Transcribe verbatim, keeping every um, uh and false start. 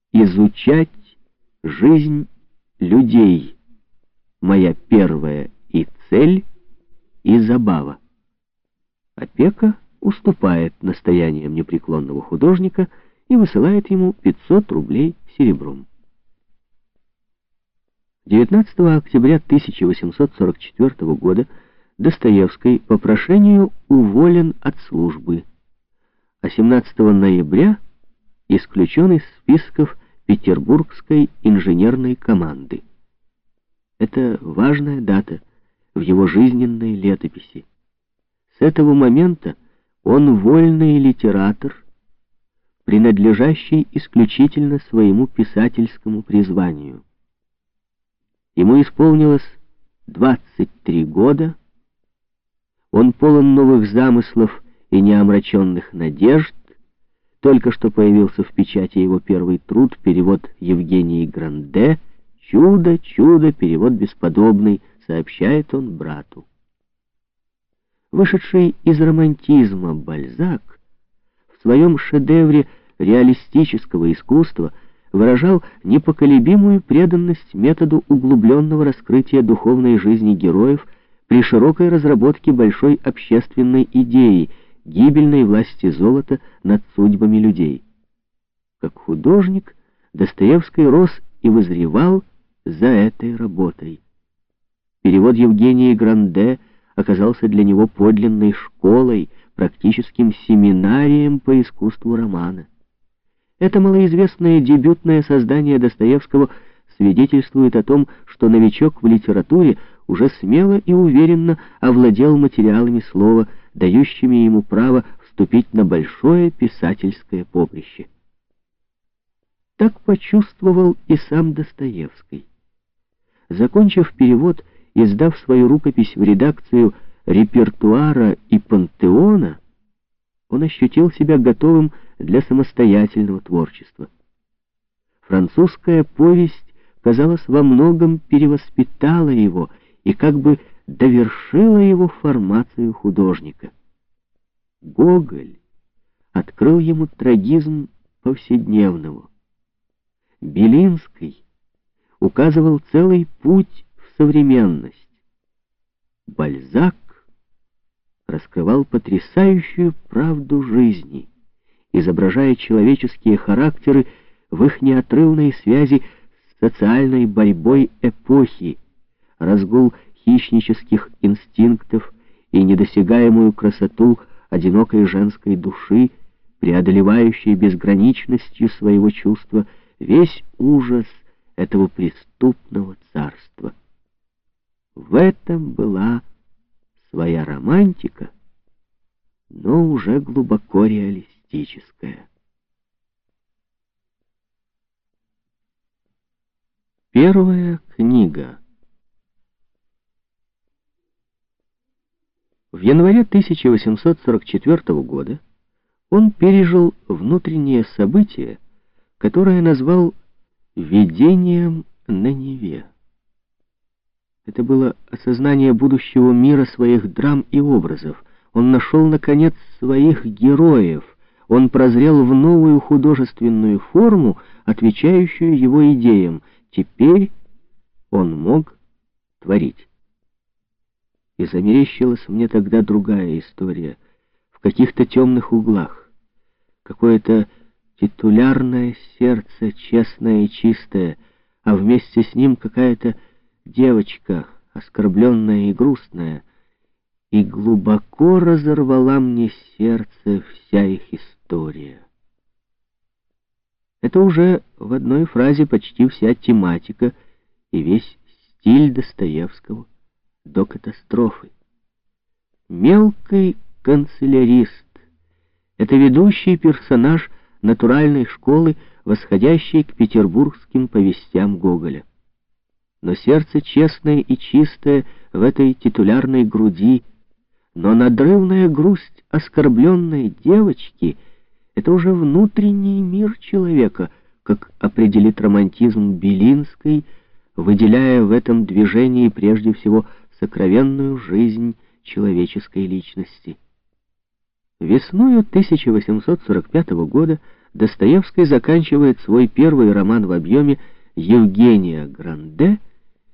изучать жизнь людей. Моя первая и цель, и забава. Опека уступает настояниям непреклонного художника и высылает ему пятьсот рублей серебром. девятнадцатого октября тысяча восемьсот сорок четвёртого года Достоевский по прошению уволен от службы, а семнадцатого ноября исключен из списков Петербургской инженерной команды. Это важная дата в его жизненной летописи. С этого момента он вольный литератор, принадлежащий исключительно своему писательскому призванию. Ему исполнилось двадцать три года, он полон новых замыслов и неомраченных надежд. Только что появился в печати его первый труд, перевод Евгении Гранде. «Чудо, чудо, перевод бесподобный», сообщает он брату. Вышедший из романтизма Бальзак в своем шедевре реалистического искусства выражал непоколебимую преданность методу углубленного раскрытия духовной жизни героев при широкой разработке большой общественной идеи, гибельной власти золота над судьбами людей. Как художник Достоевский рос и вызревал за этой работой. Перевод Евгении Гранде оказался для него подлинной школой, практическим семинарием по искусству романа. Это малоизвестное дебютное создание Достоевского свидетельствует о том, что новичок в литературе уже смело и уверенно овладел материалами слова, дающими ему право вступить на большое писательское поприще. Так почувствовал и сам Достоевский. Закончив перевод и сдав свою рукопись в редакцию «Репертуара» и «Пантеона», он ощутил себя готовым для самостоятельного творчества. Французская повесть, казалось, во многом перевоспитала его и как бы довершила его формацию художника. Гоголь открыл ему трагизм повседневного. Белинский указывал целый путь в современность. Бальзак раскрывал потрясающую правду жизни, изображая человеческие характеры в их неотрывной связи с социальной борьбой эпохи, разгул хищнических инстинктов и недосягаемую красоту одинокой женской души, преодолевающей безграничностью своего чувства весь ужас этого преступного царства. В этом была своя романтика, но уже глубоко реалистическая. Первая книга. В январе тысяча восемьсот сорок четвёртого года он пережил внутреннее событие, которое назвал «видением на Неве». Это было осознание будущего мира своих драм и образов. Он нашел, наконец, своих героев. Он прозрел в новую художественную форму, отвечающую его идеям. Теперь он мог творить. И замерещилась мне тогда другая история, в каких-то темных углах. Какое-то титулярное сердце, честное и чистое, а вместе с ним какая-то девочка, оскорбленная и грустная, и глубоко разорвала мне сердце вся их история. Это уже в одной фразе почти вся тематика и весь стиль Достоевского до катастрофы. Мелкий канцелярист — это ведущий персонаж натуральной школы, восходящей к петербургским повестям Гоголя. Но сердце честное и чистое в этой титулярной груди, но надрывная грусть оскорбленной девочки — это уже внутренний мир человека, как определит романтизм Белинский, выделяя в этом движении прежде всего сокровенную жизнь человеческой личности. Весною тысяча восемьсот сорок пятого года Достоевский заканчивает свой первый роман в объеме «Евгения Гранде»